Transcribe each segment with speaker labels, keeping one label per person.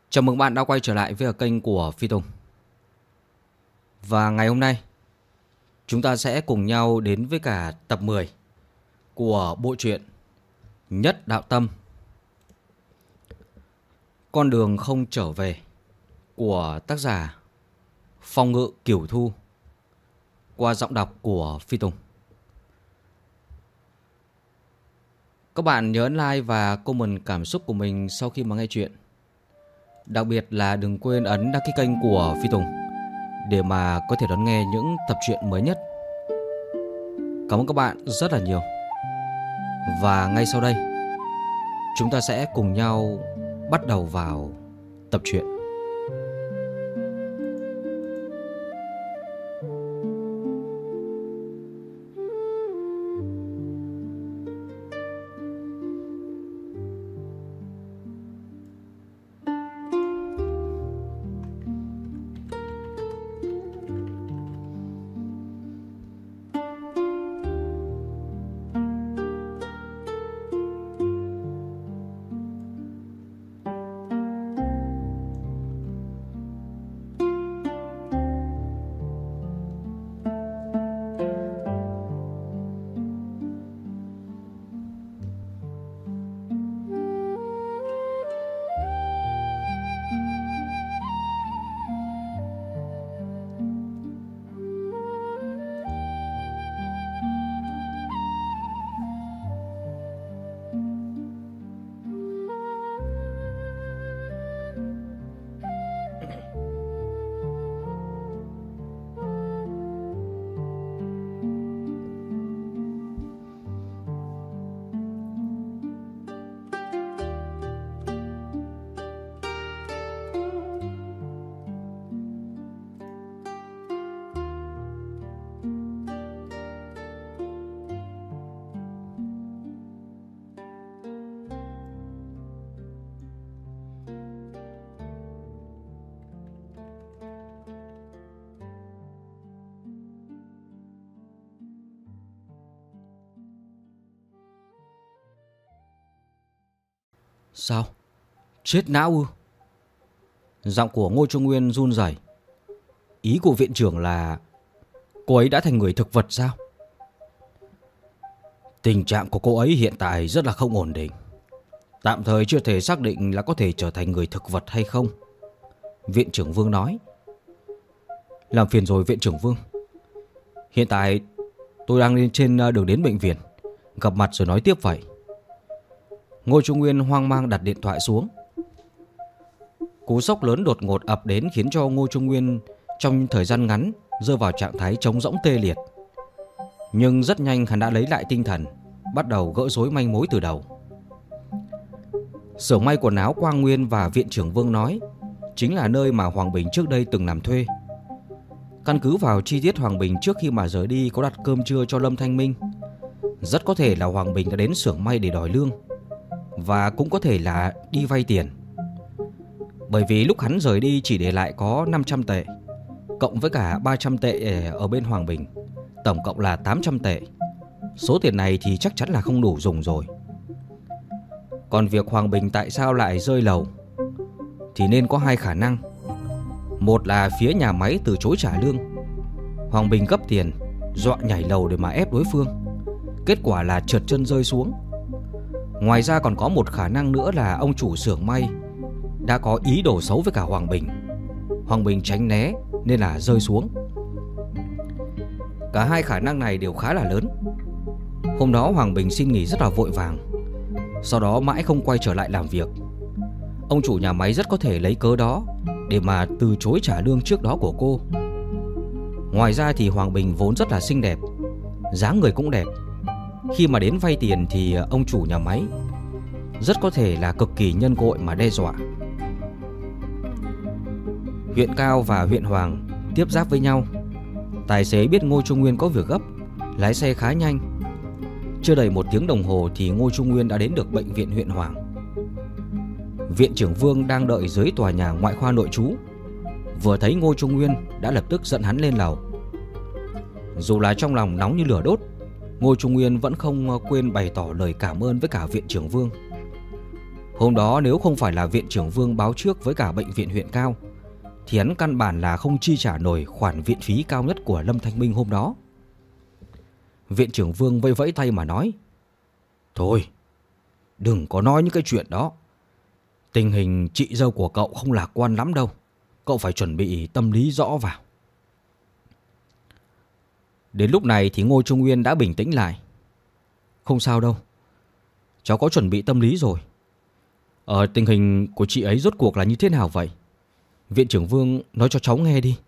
Speaker 1: Chào mừng bạn đã quay trở lại với kênh của Phi Tùng. Và ngày hôm nay chúng ta sẽ cùng nhau đến với cả tập 10 của bộ truyện Nhất Đạo Tâm, Con đường không trở về của tác giả Phong Ngự Kiểu Thu, qua giọng đọc của Phi Tùng. Các bạn nhớ ấn like và comment cảm xúc của mình sau khi mà nghe chuyện. Đặc biệt là đừng quên ấn đăng ký kênh của Phi Tùng để mà có thể đón nghe những tập truyện mới nhất. Cảm ơn các bạn rất là nhiều. Và ngay sau đây chúng ta sẽ cùng nhau bắt đầu vào tập truyện. Sao? Chết não ư? Giọng của Ngô Trung Nguyên run rẩy. Ý của viện trưởng là cô ấy đã thành người thực vật sao? Tình trạng của cô ấy hiện tại rất là không ổn định. Tạm thời chưa thể xác định là có thể trở thành người thực vật hay không, viện trưởng Vương nói. Làm phiền rồi viện trưởng Vương. Hiện tại tôi đang lên trên đường đến bệnh viện, gặp mặt rồi nói tiếp vậy. Ngô Trung Nguyên hoang mang đặt điện thoại xuống. Cú sốc lớn đột ngột ập đến khiến cho Ngô Trung Nguyên trong thời gian ngắn rơi vào trạng thái trống rỗng tê liệt. Nhưng rất nhanh hắn đã lấy lại tinh thần, bắt đầu gỡ rối manh mối từ đầu. Xưởng may quần áo Quang Nguyên và viện trưởng Vương nói chính là nơi mà Hoàng Bình trước đây từng làm thuê. Căn cứ vào chi tiết Hoàng Bình trước khi mà rời đi có đặt cơm trưa cho Lâm Thanh Minh, rất có thể là Hoàng Bình đã đến xưởng may để đòi lương, và cũng có thể là đi vay tiền. Bởi vì lúc hắn rời đi chỉ để lại có 500 tệ, cộng với cả 300 tệ ở bên Hoàng Bình, tổng cộng là 800 tệ. Số tiền này thì chắc chắn là không đủ dùng rồi. Còn việc Hoàng Bình tại sao lại rơi lầu thì nên có hai khả năng. Một là phía nhà máy từ chối trả lương, Hoàng Bình gấp tiền dọa nhảy lầu để mà ép đối phương, kết quả là trượt chân rơi xuống. Ngoài ra còn có một khả năng nữa là ông chủ xưởng may đã có ý đồ xấu với cả Hoàng Bình. Hoàng Bình tránh né nên là rơi xuống. Cả hai khả năng này đều khá là lớn. Hôm đó Hoàng Bình xin nghỉ rất là vội vàng, sau đó mãi không quay trở lại làm việc. Ông chủ nhà máy rất có thể lấy cớ đó để mà từ chối trả lương trước đó của cô. Ngoài ra thì Hoàng Bình vốn rất là xinh đẹp, dáng người cũng đẹp. Khi mà đến vay tiền thì ông chủ nhà máy rất có thể là cực kỳ nhân cội mà đe dọa. Huyện Cao và huyện Hoàng tiếp giáp với nhau. Tài xế biết Ngô Trung Nguyên có việc gấp, lái xe khá nhanh. Chưa đầy 1 tiếng đồng hồ thì Ngô Trung Nguyên đã đến được bệnh viện huyện Hoàng. Viện trưởng Vương đang đợi dưới tòa nhà ngoại khoa nội trú. Vừa thấy Ngô Trung Nguyên đã lập tức dẫn hắn lên lầu. Dù là trong lòng nóng như lửa đốt, Ngô Trung Nguyên vẫn không quên bày tỏ lời cảm ơn với cả viện trưởng Vương. Hôm đó nếu không phải là viện trưởng Vương báo trước với cả bệnh viện huyện Cao thì hắn căn bản là không chi trả nổi khoản viện phí cao nhất của Lâm Thanh Minh hôm đó. Viện trưởng Vương vẫy vẫy tay mà nói: Thôi, đừng có nói những cái chuyện đó. Tình hình chị dâu của cậu không lạc quan lắm đâu. Cậu phải chuẩn bị tâm lý rõ vào. Đến lúc này thì Ngô Trung Nguyên đã bình tĩnh lại. Không sao đâu, cháu có chuẩn bị tâm lý rồi. Tình hình của chị ấy rốt cuộc là như thế nào vậy? Viện trưởng Vương nói cho cháu nghe đi.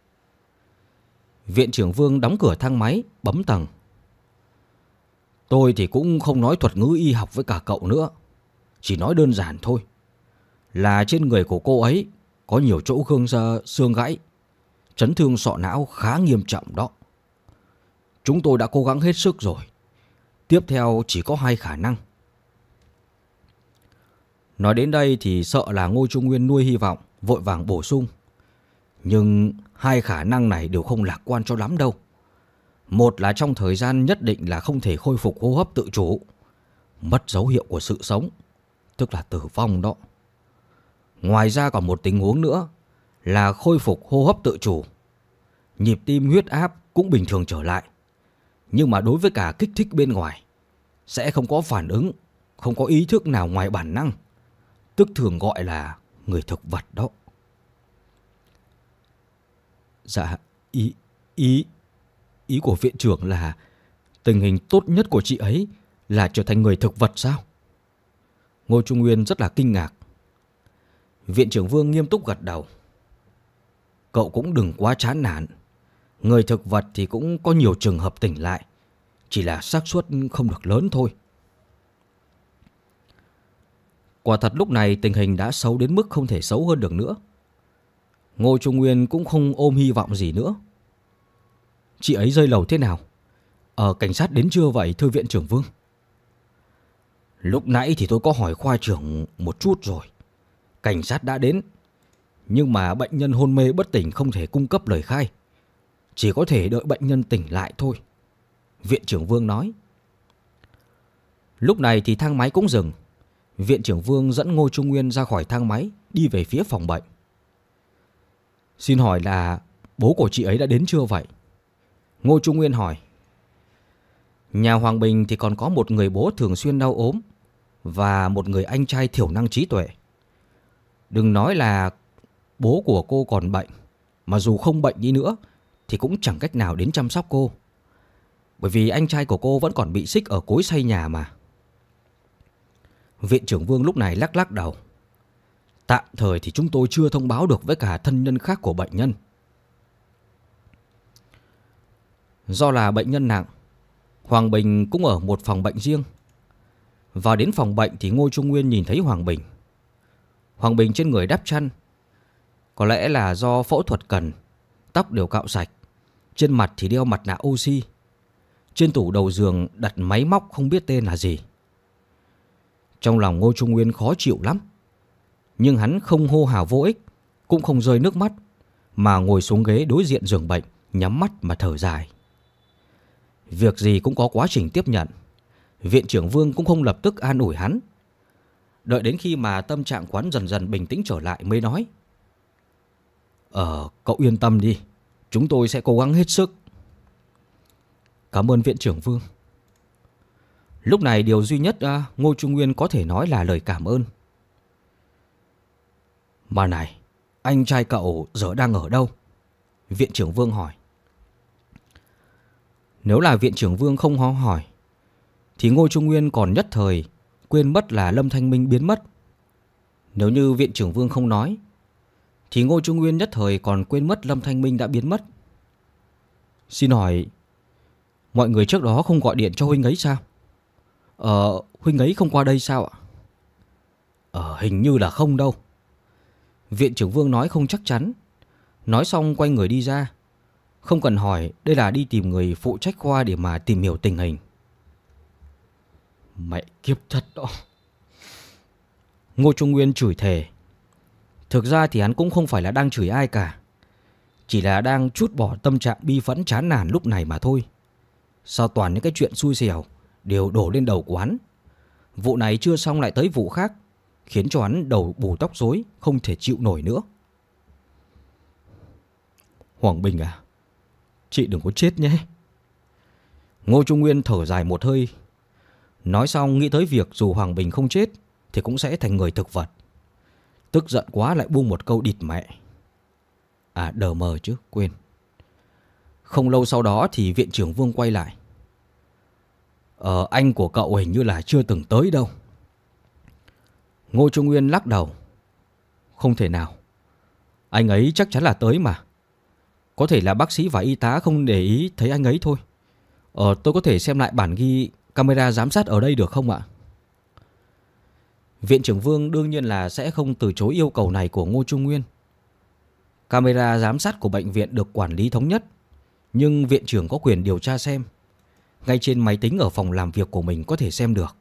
Speaker 1: Viện trưởng Vương đóng cửa thang máy, bấm tầng. Tôi thì cũng không nói thuật ngữ y học với cả cậu nữa. Chỉ nói đơn giản thôi, là trên người của cô ấy có nhiều chỗ xương gãy, chấn thương sọ não khá nghiêm trọng đó. Chúng tôi đã cố gắng hết sức rồi. Tiếp theo chỉ có 2 khả năng. Nói đến đây thì sợ là Ngô Trung Nguyên nuôi hy vọng, vội vàng bổ sung. Nhưng 2 khả năng này đều không lạc quan cho lắm đâu. Một là trong thời gian nhất định là không thể khôi phục hô hấp tự chủ, mất dấu hiệu của sự sống, tức là tử vong đó. Ngoài ra còn một tình huống nữa là khôi phục hô hấp tự chủ, nhịp tim huyết áp cũng bình thường trở lại. Nhưng mà đối với cả kích thích bên ngoài sẽ không có phản ứng, không có ý thức nào ngoài bản năng, tức thường gọi là người thực vật đó. Dạ, ý của viện trưởng là tình hình tốt nhất của chị ấy là trở thành người thực vật sao? Ngô Trung Nguyên rất là kinh ngạc. Viện trưởng Vương nghiêm túc gật đầu. Cậu cũng đừng quá chán nản. Người thực vật thì cũng có nhiều trường hợp tỉnh lại, chỉ là xác suất không được lớn thôi. Quả thật lúc này tình hình đã xấu đến mức không thể xấu hơn được nữa. Ngô Trung Nguyên cũng không ôm hy vọng gì nữa. Chị ấy rơi lầu thế nào? Cảnh sát đến chưa vậy thưa viện trưởng Vương? Lúc nãy thì tôi có hỏi khoa trưởng một chút rồi. Cảnh sát đã đến, nhưng mà bệnh nhân hôn mê bất tỉnh không thể cung cấp lời khai. Chỉ có thể đợi bệnh nhân tỉnh lại thôi, viện trưởng Vương nói. Lúc này thì thang máy cũng dừng. Viện trưởng Vương dẫn Ngô Trung Nguyên ra khỏi thang máy, đi về phía phòng bệnh. Xin hỏi là bố của chị ấy đã đến chưa vậy? Ngô Trung Nguyên hỏi. Nhà Hoàng Bình thì còn có một người bố thường xuyên đau ốm và một người anh trai thiểu năng trí tuệ. Đừng nói là bố của cô còn bệnh, mà dù không bệnh đi nữa thì cũng chẳng cách nào đến chăm sóc cô. Bởi vì anh trai của cô vẫn còn bị xích ở cối xay nhà mà. Viện trưởng Vương lúc này lắc lắc đầu. Tạm thời thì chúng tôi chưa thông báo được với cả thân nhân khác của bệnh nhân. Do là bệnh nhân nặng, Hoàng Bình cũng ở một phòng bệnh riêng. Vào đến phòng bệnh thì Ngô Trung Nguyên nhìn thấy Hoàng Bình. Hoàng Bình trên người đắp chăn. Có lẽ là do phẫu thuật cần, tóc đều cạo sạch, trên mặt thì đeo mặt nạ oxy. Trên tủ đầu giường đặt máy móc không biết tên là gì. Trong lòng Ngô Trung Nguyên khó chịu lắm. Nhưng hắn không hô hào vô ích, cũng không rơi nước mắt, mà ngồi xuống ghế đối diện giường bệnh, nhắm mắt mà thở dài. Việc gì cũng có quá trình tiếp nhận. Viện trưởng Vương cũng không lập tức an ủi hắn. Đợi đến khi mà tâm trạng quán dần dần bình tĩnh trở lại mới nói. Cậu yên tâm đi, chúng tôi sẽ cố gắng hết sức. Cảm ơn viện trưởng Vương. Lúc này điều duy nhất Ngô Trung Nguyên có thể nói là lời cảm ơn. Mà này, anh trai cậu giờ đang ở đâu? Viện trưởng Vương hỏi. Nếu là viện trưởng Vương không hỏi thì Ngô Trung Nguyên còn nhất thời quên mất là Lâm Thanh Minh biến mất. Nếu như viện trưởng Vương không nói thì Ngô Trung Nguyên nhất thời còn quên mất Lâm Thanh Minh đã biến mất. Xin hỏi, mọi người trước đó không gọi điện cho huynh ấy sao? Huynh ấy không qua đây sao ạ? Hình như là không đâu. Viện trưởng Vương nói không chắc chắn. Nói xong quay người đi ra. Không cần hỏi, đây là đi tìm người phụ trách khoa để mà tìm hiểu tình hình. Mẹ kiếp thật đó. Ngô Trung Nguyên chửi thề. Thực ra thì hắn cũng không phải là đang chửi ai cả, chỉ là đang trút bỏ tâm trạng bi phẫn chán nản lúc này mà thôi. Sao toàn những cái chuyện xui xẻo đều đổ lên đầu của hắn. Vụ này chưa xong lại tới vụ khác, khiến cho hắn đầu bù tóc rối, không thể chịu nổi nữa. Hoàng Bình à, chị đừng có chết nhé. Ngô Trung Nguyên thở dài một hơi. Nói xong nghĩ tới việc dù Hoàng Bình không chết thì cũng sẽ thành người thực vật. Tức giận quá lại buông một câu địt mẹ. À đờ mờ chứ, quên. Không lâu sau đó thì viện trưởng Vương quay lại. Anh của cậu hình như là chưa từng tới đâu. Ngô Trung Nguyên lắc đầu. Không thể nào. Anh ấy chắc chắn là tới mà. Có thể là bác sĩ và y tá không để ý thấy anh ấy thôi. Tôi có thể xem lại bản ghi camera giám sát ở đây được không ạ? Viện trưởng Vương đương nhiên là sẽ không từ chối yêu cầu này của Ngô Trung Nguyên. Camera giám sát của bệnh viện được quản lý thống nhất, nhưng viện trưởng có quyền điều tra xem. Ngay trên máy tính ở phòng làm việc của mình có thể xem được.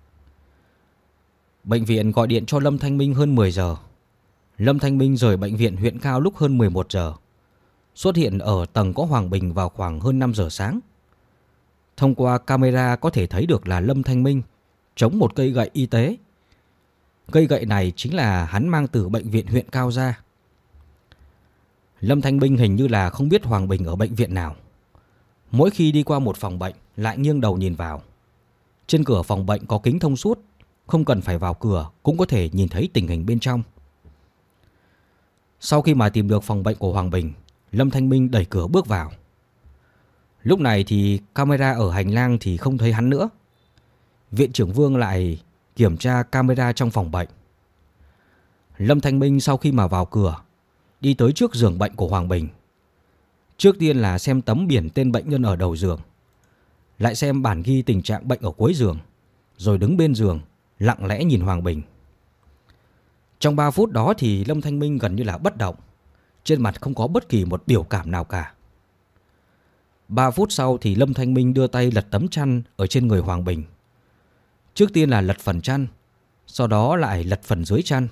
Speaker 1: Bệnh viện gọi điện cho Lâm Thanh Minh hơn 10 giờ. Lâm Thanh Minh rời bệnh viện huyện Cao lúc hơn 11 giờ. Xuất hiện ở tầng có Hoàng Bình vào khoảng hơn 5 giờ sáng. Thông qua camera có thể thấy được là Lâm Thanh Minh chống một cây gậy y tế. Cây gậy này chính là hắn mang từ bệnh viện huyện Cao ra. Lâm Thanh Minh hình như là không biết Hoàng Bình ở bệnh viện nào. Mỗi khi đi qua một phòng bệnh lại nghiêng đầu nhìn vào. Trên cửa phòng bệnh có kính thông suốt, không cần phải vào cửa cũng có thể nhìn thấy tình hình bên trong. Sau khi mà tìm được phòng bệnh của Hoàng Bình, Lâm Thanh Minh đẩy cửa bước vào. Lúc này thì camera ở hành lang thì không thấy hắn nữa. Viện trưởng Vương lại kiểm tra camera trong phòng bệnh. Lâm Thanh Minh sau khi mà vào cửa, đi tới trước giường bệnh của Hoàng Bình. Trước tiên là xem tấm biển tên bệnh nhân ở đầu giường, lại xem bản ghi tình trạng bệnh ở cuối giường, rồi đứng bên giường lặng lẽ nhìn Hoàng Bình. Trong 3 phút đó thì Lâm Thanh Minh gần như là bất động, trên mặt không có bất kỳ một biểu cảm nào cả. 3 phút sau thì Lâm Thanh Minh đưa tay lật tấm chăn ở trên người Hoàng Bình. Trước tiên là lật phần chăn, sau đó lại lật phần dưới chăn.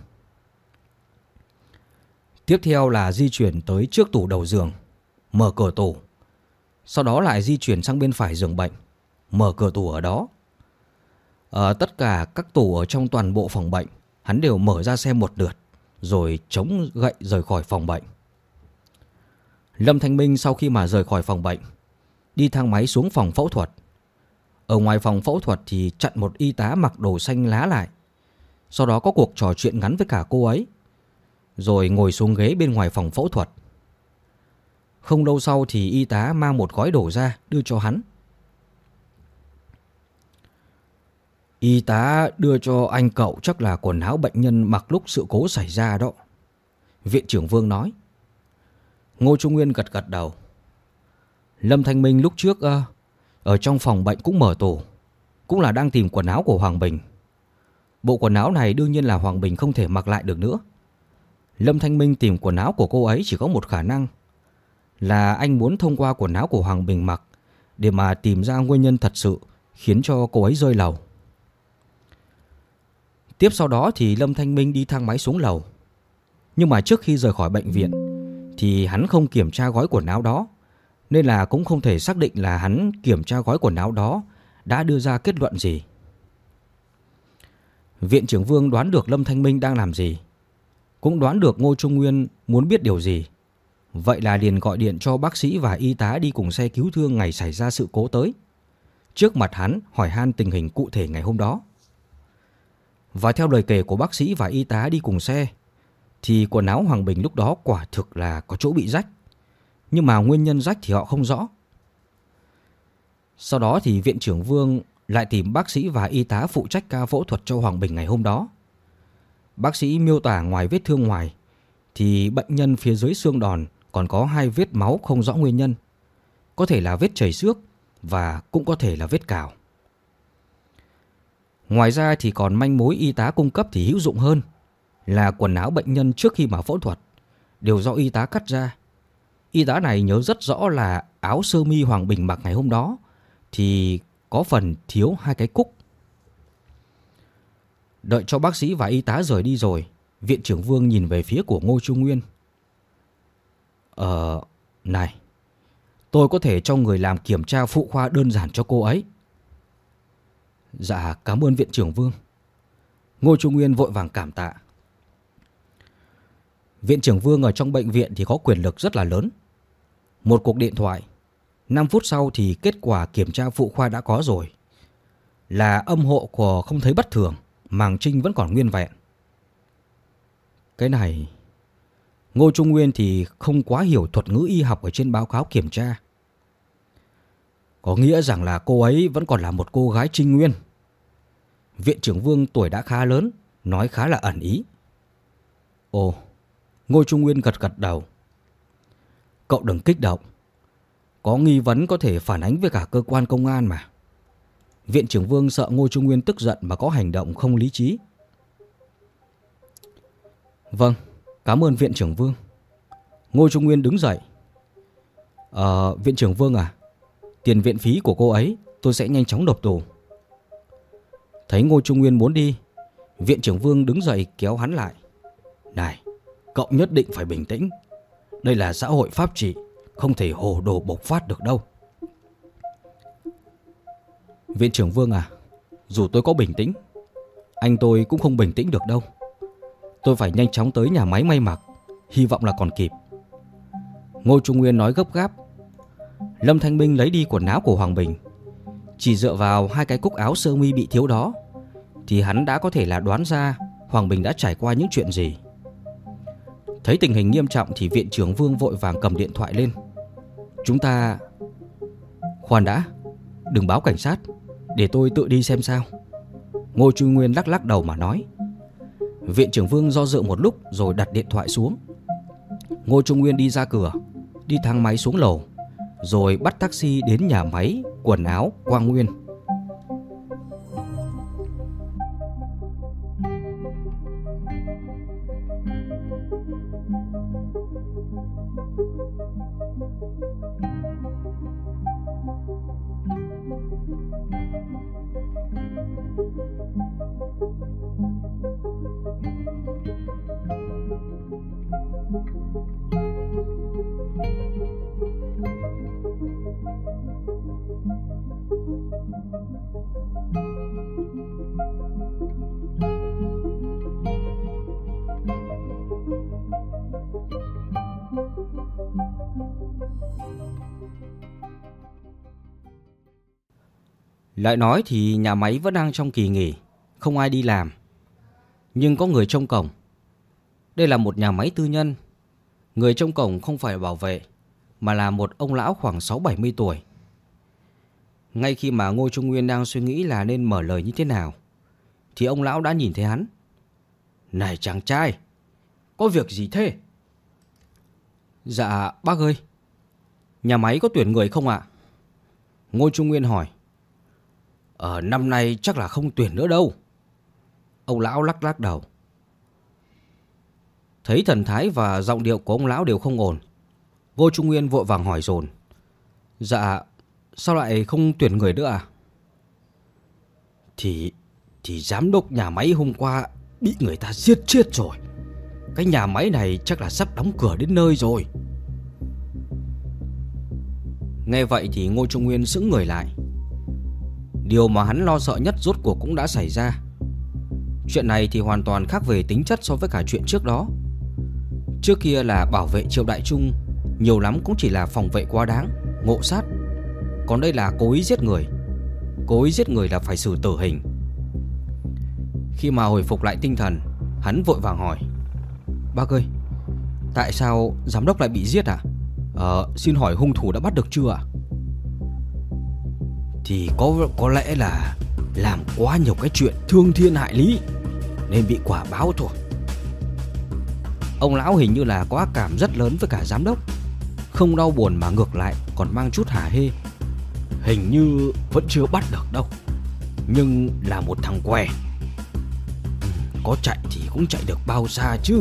Speaker 1: Tiếp theo là di chuyển tới trước tủ đầu giường, mở cửa tủ. Sau đó lại di chuyển sang bên phải giường bệnh, mở cửa tủ ở đó. Tất cả các tủ ở trong toàn bộ phòng bệnh hắn đều mở ra xem một lượt, rồi chống gậy rời khỏi phòng bệnh. Lâm Thanh Minh sau khi mà rời khỏi phòng bệnh, đi thang máy xuống phòng phẫu thuật. Ở ngoài phòng phẫu thuật thì chặn một y tá mặc đồ xanh lá lại. Sau đó có cuộc trò chuyện ngắn với cả cô ấy, rồi ngồi xuống ghế bên ngoài phòng phẫu thuật. Không lâu sau thì y tá mang một gói đồ ra đưa cho hắn. Y tá đưa cho anh cậu chắc là quần áo bệnh nhân mặc lúc sự cố xảy ra đó, viện trưởng Vương nói. Ngô Trung Nguyên gật gật đầu. Lâm Thanh Minh lúc trước ở trong phòng bệnh cũng mở tủ, cũng là đang tìm quần áo của Hoàng Bình. Bộ quần áo này đương nhiên là Hoàng Bình không thể mặc lại được nữa. Lâm Thanh Minh tìm quần áo của cô ấy chỉ có một khả năng, là anh muốn thông qua quần áo của Hoàng Bình mặc để mà tìm ra nguyên nhân thật sự khiến cho cô ấy rơi lầu. Tiếp sau đó thì Lâm Thanh Minh đi thang máy xuống lầu. Nhưng mà trước khi rời khỏi bệnh viện thì hắn không kiểm tra gói quần áo đó, nên là cũng không thể xác định là hắn kiểm tra gói quần áo đó đã đưa ra kết luận gì. Viện trưởng Vương đoán được Lâm Thanh Minh đang làm gì, cũng đoán được Ngô Trung Nguyên muốn biết điều gì. Vậy là liền gọi điện cho bác sĩ và y tá đi cùng xe cứu thương ngày xảy ra sự cố tới. Trước mặt hắn hỏi han tình hình cụ thể ngày hôm đó. Và theo lời kể của bác sĩ và y tá đi cùng xe, thì quần áo Hoàng Bình lúc đó quả thực là có chỗ bị rách. Nhưng mà nguyên nhân rách thì họ không rõ. Sau đó thì viện trưởng Vương lại tìm bác sĩ và y tá phụ trách ca phẫu thuật cho Hoàng Bình ngày hôm đó. Bác sĩ miêu tả ngoài vết thương ngoài thì bệnh nhân phía dưới xương đòn còn có 2 vết máu không rõ nguyên nhân. Có thể là vết chảy xước và cũng có thể là vết cào. Ngoài ra thì còn manh mối y tá cung cấp thì hữu dụng hơn, là quần áo bệnh nhân trước khi mà phẫu thuật đều do y tá cắt ra. Y tá này nhớ rất rõ là áo sơ mi Hoàng Bình mặc ngày hôm đó thì có phần thiếu 2 cái cúc. Đợi cho bác sĩ và y tá rời đi rồi, viện trưởng Vương nhìn về phía của Ngô Trung Nguyên. Này, tôi có thể cho người làm kiểm tra phụ khoa đơn giản cho cô ấy. Dạ, cảm ơn viện trưởng Vương. Ngô Trung Nguyên vội vàng cảm tạ. Viện trưởng Vương ở trong bệnh viện thì có quyền lực rất là lớn. Một cuộc điện thoại, 5 phút sau thì kết quả kiểm tra phụ khoa đã có rồi. Là âm hộ của không thấy bất thường, màng trinh vẫn còn nguyên vẹn. Cái này, Ngô Trung Nguyên thì không quá hiểu thuật ngữ y học ở trên báo cáo kiểm tra. Có nghĩa rằng là cô ấy vẫn còn là một cô gái trinh nguyên. Viện trưởng Vương tuổi đã khá lớn, nói khá là ẩn ý. Ồ, Ngô Trung Nguyên gật gật đầu. Cậu đừng kích động. Có nghi vấn có thể phản ánh với cả cơ quan công an mà. Viện trưởng Vương sợ Ngô Trung Nguyên tức giận mà có hành động không lý trí. Vâng, cảm ơn viện trưởng Vương. Ngô Trung Nguyên đứng dậy. Viện trưởng Vương à, tiền viện phí của cô ấy tôi sẽ nhanh chóng nộp tù. Thấy Ngô Trung Nguyên muốn đi, viện trưởng Vương đứng dậy kéo hắn lại. Này, cậu nhất định phải bình tĩnh. Đây là xã hội pháp trị, không thể hồ đồ bộc phát được đâu. Viện trưởng Vương à, dù tôi có bình tĩnh, anh tôi cũng không bình tĩnh được đâu. Tôi phải nhanh chóng tới nhà máy may mặc, hy vọng là còn kịp. Ngô Trung Nguyên nói gấp gáp. Lâm Thanh Minh lấy đi quần áo của Hoàng Bình. Chỉ dựa vào 2 cái cúc áo sơ mi bị thiếu đó thì hắn đã có thể là đoán ra Hoàng Bình đã trải qua những chuyện gì. Thấy tình hình nghiêm trọng thì viện trưởng Vương vội vàng cầm điện thoại lên. Chúng ta... Khoan đã, đừng báo cảnh sát, để tôi tự đi xem sao. Ngô Trung Nguyên lắc lắc đầu mà nói. Viện trưởng Vương do dự một lúc rồi đặt điện thoại xuống. Ngô Trung Nguyên đi ra cửa, đi thang máy xuống lầu, rồi bắt taxi đến nhà máy quần áo Quang Nguyên. Lại nói thì nhà máy vẫn đang trong kỳ nghỉ, không ai đi làm. Nhưng có người trông cổng. Đây là một nhà máy tư nhân. Người trông cổng không phải bảo vệ, mà là một ông lão khoảng 60-70 tuổi. Ngay khi mà Ngô Trung Nguyên đang suy nghĩ là nên mở lời như thế nào, thì ông lão đã nhìn thấy hắn. Này chàng trai, có việc gì thế? Dạ bác ơi, nhà máy có tuyển người không ạ? Ngô Trung Nguyên hỏi. Năm nay chắc là không tuyển nữa đâu. Ông lão lắc lắc đầu. Thấy thần thái và giọng điệu của ông lão đều không ổn, Ngô Trung Nguyên vội vàng hỏi dồn. Dạ, sao lại không tuyển người nữa à? Thì giám đốc nhà máy hôm qua bị người ta giết chết rồi. Cái nhà máy này chắc là sắp đóng cửa đến nơi rồi. Nghe vậy thì Ngô Trung Nguyên sững người lại. Điều mà hắn lo sợ nhất rốt cuộc cũng đã xảy ra. Chuyện này thì hoàn toàn khác về tính chất so với cả chuyện trước đó. Trước kia là bảo vệ Triệu Đại Trung, nhiều lắm cũng chỉ là phòng vệ quá đáng, ngộ sát. Còn đây là cố ý giết người. Cố ý giết người là phải xử tử hình. Khi mà hồi phục lại tinh thần, hắn vội vàng hỏi. Bác ơi, tại sao giám đốc lại bị giết à? Xin hỏi hung thủ đã bắt được chưa ạ? Thì có lẽ là làm quá nhiều cái chuyện thương thiên hại lý nên bị quả báo thôi. Ông lão hình như là có ác cảm rất lớn với cả giám đốc, không đau buồn mà ngược lại còn mang chút hả hê. Hình như vẫn chưa bắt được đâu, nhưng là một thằng què. Có chạy thì cũng chạy được bao xa chứ.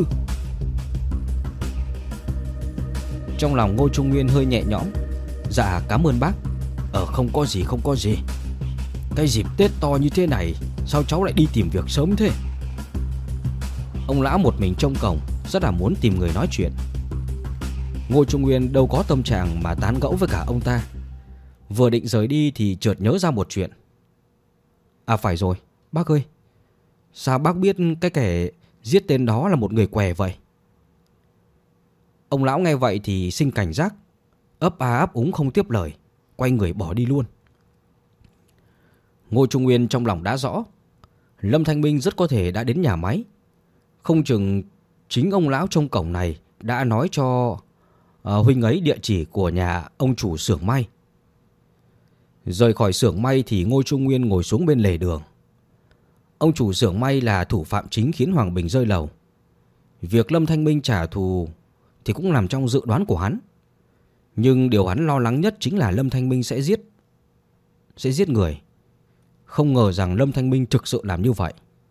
Speaker 1: Trong lòng Ngô Trung Nguyên hơi nhẹ nhõm. Dạ cảm ơn bác. Không có gì. Cái dịp Tết to như thế này, sao cháu lại đi tìm việc sớm thế? Ông lão một mình trông cổng, rất là muốn tìm người nói chuyện. Ngô Trung Nguyên đâu có tâm trạng mà tán gẫu với cả ông ta. Vừa định rời đi thì chợt nhớ ra một chuyện. À phải rồi, bác ơi, Sao bác biết cái kẻ giết tên đó là một người què vậy? Ông lão nghe vậy thì sinh cảnh giác, ấp a ấp úng không tiếp lời, quay người bỏ đi luôn. Ngô Trung Nguyên trong lòng đã rõ, Lâm Thanh Minh rất có thể đã đến nhà máy. Không chừng chính ông lão trong cổng này đã nói cho huynh ấy địa chỉ của nhà ông chủ xưởng may. Rời khỏi xưởng may thì Ngô Trung Nguyên ngồi xuống bên lề đường. Ông chủ xưởng may là thủ phạm chính khiến Hoàng Bình rơi lầu. Việc Lâm Thanh Minh trả thù thì cũng nằm trong dự đoán của hắn. Nhưng điều hắn lo lắng nhất chính là Lâm Thanh Minh sẽ giết người. Không ngờ rằng Lâm Thanh Minh thực sự làm như vậy.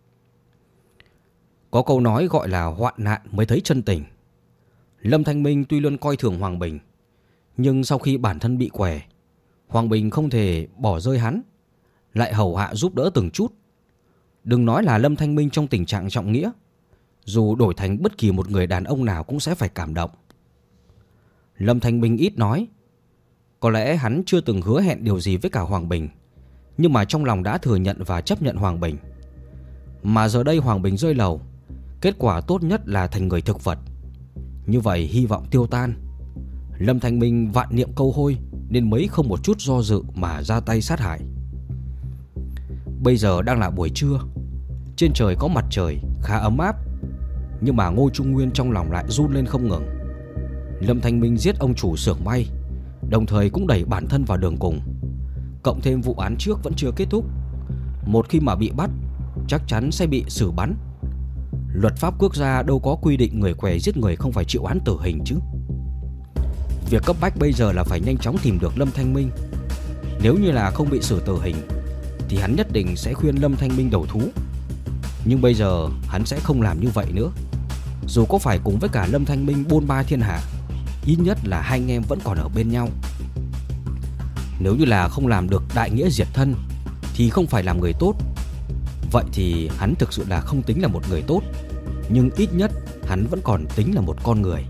Speaker 1: Có câu nói gọi là hoạn nạn mới thấy chân tình. Lâm Thanh Minh tuy luôn coi thường Hoàng Bình, nhưng sau khi bản thân bị què, Hoàng Bình không thể bỏ rơi hắn, lại hầu hạ giúp đỡ từng chút. Đừng nói là Lâm Thanh Minh trong tình trạng trọng nghĩa, dù đổi thành bất kỳ một người đàn ông nào cũng sẽ phải cảm động. Lâm Thanh Minh ít nói. Có lẽ hắn chưa từng hứa hẹn điều gì với cả Hoàng Bình, nhưng mà trong lòng đã thừa nhận và chấp nhận Hoàng Bình. Mà giờ đây Hoàng Bình rơi lầu, kết quả tốt nhất là thành người thực vật. Như vậy hy vọng tiêu tan. Lâm Thanh Minh vạn niệm câu hôi nên mới không một chút do dự mà ra tay sát hại. Bây giờ đang là buổi trưa, trên trời có mặt trời khá ấm áp, nhưng mà Ngô Trung Nguyên trong lòng lại run lên không ngừng. Lâm Thanh Minh giết ông chủ xưởng may, đồng thời cũng đẩy bản thân vào đường cùng. Cộng thêm vụ án trước vẫn chưa kết thúc, một khi mà bị bắt chắc chắn sẽ bị xử bắn. Luật pháp quốc gia đâu có quy định người què giết người không phải chịu án tử hình chứ. Việc cấp bách bây giờ là phải nhanh chóng tìm được Lâm Thanh Minh. Nếu như là không bị xử tử hình thì hắn nhất định sẽ khuyên Lâm Thanh Minh đầu thú. Nhưng bây giờ hắn sẽ không làm như vậy nữa. Dù có phải cùng với cả Lâm Thanh Minh bôn ba thiên hạ, ít nhất là hai anh em vẫn còn ở bên nhau. Nếu như là không làm được đại nghĩa diệt thân thì không phải làm người tốt. Vậy thì hắn thực sự là không tính là một người tốt, nhưng ít nhất hắn vẫn còn tính là một con người.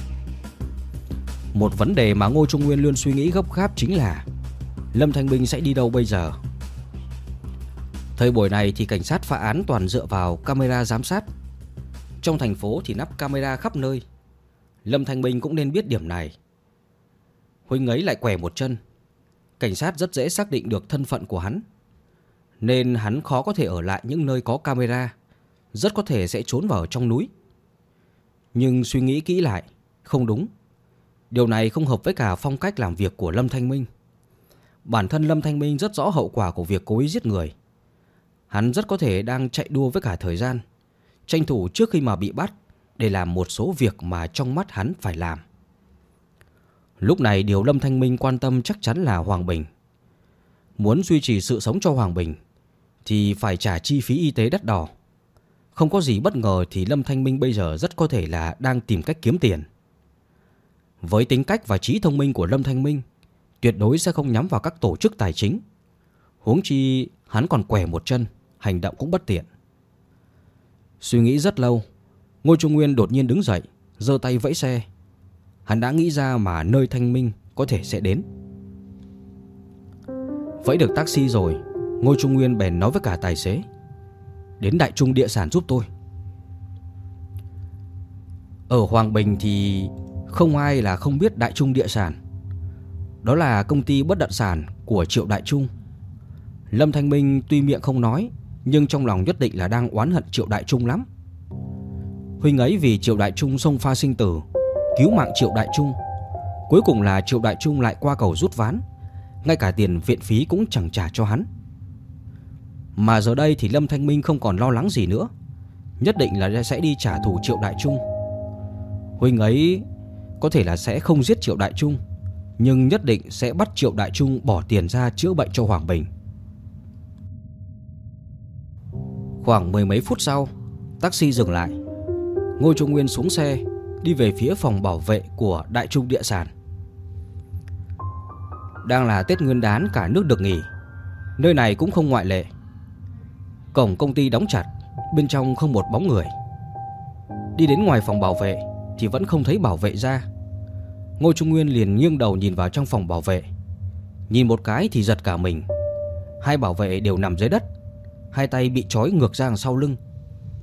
Speaker 1: Một vấn đề mà Ngô Trung Nguyên luôn suy nghĩ gấp gáp chính là Lâm Thanh Minh sẽ đi đâu bây giờ. Thời buổi này thì cảnh sát phá án toàn dựa vào camera giám sát. Trong thành phố thì nắp camera khắp nơi. Lâm Thanh Minh cũng nên biết điểm này. Huynh ấy lại què một chân, cảnh sát rất dễ xác định được thân phận của hắn, nên hắn khó có thể ở lại những nơi có camera, rất có thể sẽ trốn vào trong núi. Nhưng suy nghĩ kỹ lại, không đúng. Điều này không hợp với cả phong cách làm việc của Lâm Thanh Minh. Bản thân Lâm Thanh Minh rất rõ hậu quả của việc cố ý giết người. Hắn rất có thể đang chạy đua với cả thời gian, tranh thủ trước khi mà bị bắt để làm một số việc mà trong mắt hắn phải làm. Lúc này điều Lâm Thanh Minh quan tâm chắc chắn là Hoàng Bình. Muốn duy trì sự sống cho Hoàng Bình thì phải trả chi phí y tế đắt đỏ. Không có gì bất ngờ thì Lâm Thanh Minh bây giờ rất có thể là đang tìm cách kiếm tiền. Với tính cách và trí thông minh của Lâm Thanh Minh, tuyệt đối sẽ không nhắm vào các tổ chức tài chính. Huống chi hắn còn què một chân, hành động cũng bất tiện. Suy nghĩ rất lâu, Ngô Trung Nguyên đột nhiên đứng dậy, giơ tay vẫy xe. Hắn đã nghĩ ra mà nơi Thanh Minh có thể sẽ đến. Vẫy được taxi rồi, Ngô Trung Nguyên bèn nói với cả tài xế: đến Đại Trung Địa Sản giúp tôi. Ở Hoàng Bình thì không ai là không biết Đại Trung Địa Sản. Đó là công ty bất động sản của Triệu Đại Trung. Lâm Thanh Minh tuy miệng không nói, nhưng trong lòng nhất định là đang oán hận Triệu Đại Trung lắm. Huynh ấy vì Triệu Đại Trung xông pha sinh tử, cứu mạng Triệu Đại Trung. Cuối cùng là Triệu Đại Trung lại qua cầu rút ván, ngay cả tiền viện phí cũng chẳng trả cho hắn. Mà giờ đây thì Lâm Thanh Minh không còn lo lắng gì nữa, nhất định là sẽ đi trả thù Triệu Đại Trung. Huynh ấy có thể là sẽ không giết Triệu Đại Trung, nhưng nhất định sẽ bắt Triệu Đại Trung bỏ tiền ra chữa bệnh cho Hoàng Bình. Khoảng mười mấy phút sau, taxi dừng lại. Ngô Trung Nguyên xuống xe, đi về phía phòng bảo vệ của Đại Trung Địa Sản. Đang là Tết Nguyên đán, cả nước được nghỉ, nơi này cũng không ngoại lệ. Cổng công ty đóng chặt, bên trong không một bóng người. Đi đến ngoài phòng bảo vệ thì vẫn không thấy bảo vệ ra. Ngô Trung Nguyên liền nghiêng đầu nhìn vào trong phòng bảo vệ. Nhìn một cái thì giật cả mình. Hai bảo vệ đều nằm dưới đất, hai tay bị trói ngược ra đằng sau lưng,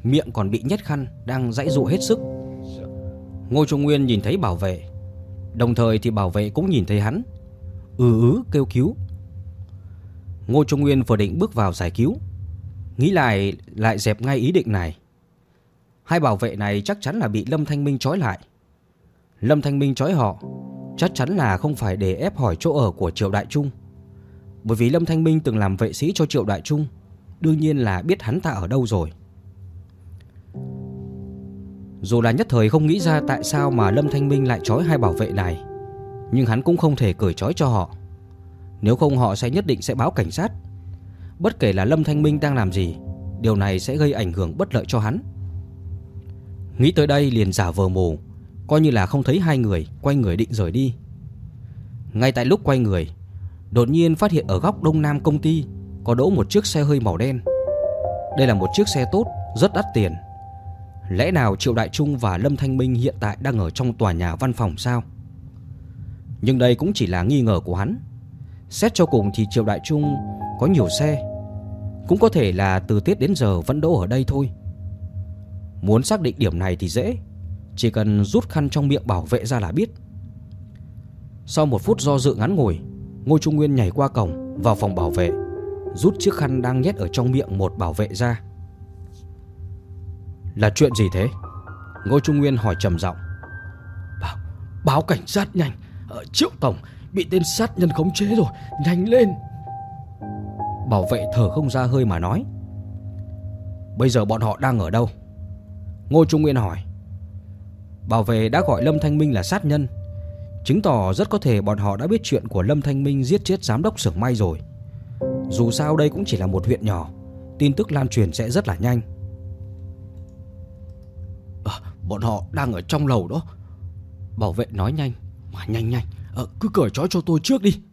Speaker 1: miệng còn bị nhét khăn, đang giãy giụa hết sức. Ngô Trung Nguyên nhìn thấy bảo vệ, đồng thời thì bảo vệ cũng nhìn thấy hắn, kêu cứu. Ngô Trung Nguyên vừa định bước vào giải cứu, nghĩ lại dẹp ngay ý định này. Hai bảo vệ này chắc chắn là bị Lâm Thanh Minh trói lại. Lâm Thanh Minh trói họ chắc chắn là không phải để ép hỏi chỗ ở của Triệu Đại Trung, bởi vì Lâm Thanh Minh từng làm vệ sĩ cho Triệu Đại Trung, đương nhiên là biết hắn ta ở đâu rồi. Dù là nhất thời không nghĩ ra tại sao mà Lâm Thanh Minh lại trói hai bảo vệ này, nhưng hắn cũng không thể cởi trói cho họ. Nếu không họ sẽ nhất định sẽ báo cảnh sát. Bất kể là Lâm Thanh Minh đang làm gì, điều này sẽ gây ảnh hưởng bất lợi cho hắn. Nghĩ tới đây liền giả vờ mù, coi như là không thấy hai người, quay người định rời đi. Ngay tại lúc quay người, đột nhiên phát hiện ở góc đông nam công ty có đỗ một chiếc xe hơi màu đen. Đây là một chiếc xe tốt, rất đắt tiền. Lẽ nào Triệu Đại Trung và Lâm Thanh Minh hiện tại đang ở trong tòa nhà văn phòng sao? Nhưng đây cũng chỉ là nghi ngờ của hắn. Xét cho cùng thì Triệu Đại Trung có nhiều xe, cũng có thể là từ Tết đến giờ vẫn đỗ ở đây thôi. Muốn xác định điểm này thì dễ, chỉ cần rút khăn trong miệng bảo vệ ra là biết. Sau một phút do dự ngắn ngủi, Ngô Trung Nguyên nhảy qua cổng vào phòng bảo vệ, rút chiếc khăn đang nhét ở trong miệng một bảo vệ ra. Là chuyện gì thế? Ngô Trung Nguyên hỏi trầm giọng. Báo cảnh sát nhanh, Triệu tổng bị tên sát nhân khống chế rồi, nhanh lên. Bảo vệ thở không ra hơi mà nói. Bây giờ bọn họ đang ở đâu? Ngô Trung Nguyên hỏi. Bảo vệ đã gọi Lâm Thanh Minh là sát nhân, chứng tỏ rất có thể bọn họ đã biết chuyện của Lâm Thanh Minh giết chết giám đốc xưởng may rồi. Dù sao đây cũng chỉ là một huyện nhỏ, tin tức lan truyền sẽ rất là nhanh. Bọn họ đang ở trong lầu đó. Bảo vệ nói nhanh. Mà nhanh, cứ cởi trói cho tôi trước đi.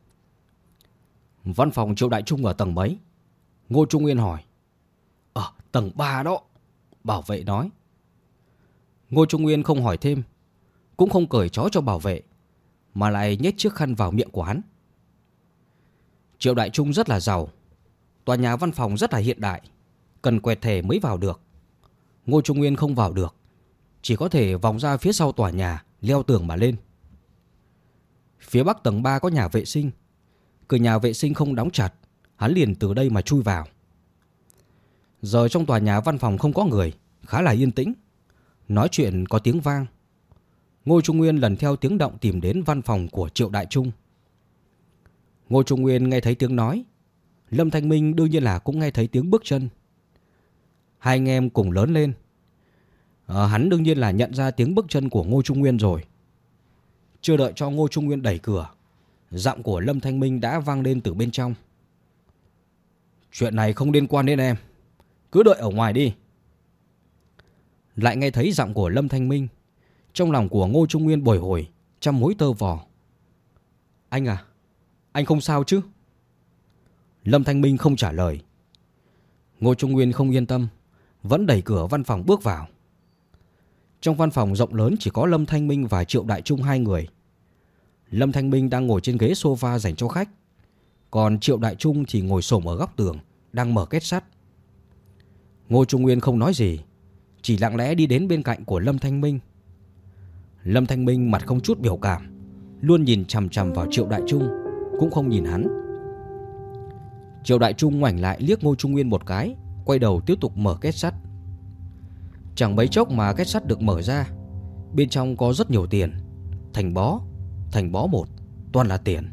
Speaker 1: Văn phòng Triệu Đại Trung ở tầng mấy? Ngô Trung Nguyên hỏi. Ở tầng 3 đó, bảo vệ nói. Ngô Trung Nguyên không hỏi thêm, cũng không cởi trói cho bảo vệ, mà lại nhét chiếc khăn vào miệng của hắn. Triệu Đại Trung rất là giàu, tòa nhà văn phòng rất là hiện đại, cần quẹt thẻ mới vào được. Ngô Trung Nguyên không vào được, chỉ có thể vòng ra phía sau tòa nhà, leo tường mà lên. Phía bắc tầng 3 có nhà vệ sinh, cửa nhà vệ sinh không đóng chặt, hắn liền từ đây mà chui vào. Giờ trong tòa nhà văn phòng không có người, khá là yên tĩnh, nói chuyện có tiếng vang. Ngô Trung Nguyên lần theo tiếng động tìm đến văn phòng của Triệu Đại Trung. Ngô Trung Nguyên nghe thấy tiếng nói, Lâm Thanh Minh đương nhiên là cũng nghe thấy tiếng bước chân. Hai anh em cùng lớn lên. Hắn đương nhiên là nhận ra tiếng bước chân của Ngô Trung Nguyên rồi. Chưa đợi cho Ngô Trung Nguyên đẩy cửa, giọng của Lâm Thanh Minh đã vang lên từ bên trong. Chuyện này không liên quan đến em, cứ đợi ở ngoài đi. Lại nghe thấy giọng của Lâm Thanh Minh, trong lòng của Ngô Trung Nguyên bồi hồi, trăm mối tơ vò. Anh à, anh không sao chứ? Lâm Thanh Minh không trả lời. Ngô Trung Nguyên không yên tâm, vẫn đẩy cửa văn phòng bước vào. Trong văn phòng rộng lớn chỉ có Lâm Thanh Minh và Triệu Đại Trung hai người. Lâm Thanh Minh đang ngồi trên ghế sofa dành cho khách, còn Triệu Đại Trung thì ngồi xổm ở góc tường, đang mở két sắt. Ngô Trung Nguyên không nói gì, chỉ lặng lẽ đi đến bên cạnh của Lâm Thanh Minh. Lâm Thanh Minh mặt không chút biểu cảm, luôn nhìn chằm chằm vào Triệu Đại Trung, cũng không nhìn hắn. Triệu Đại Trung ngoảnh lại liếc Ngô Trung Nguyên một cái, quay đầu tiếp tục mở két sắt. Chẳng mấy chốc mà két sắt được mở ra, bên trong có rất nhiều tiền, thành bó một, toàn là tiền.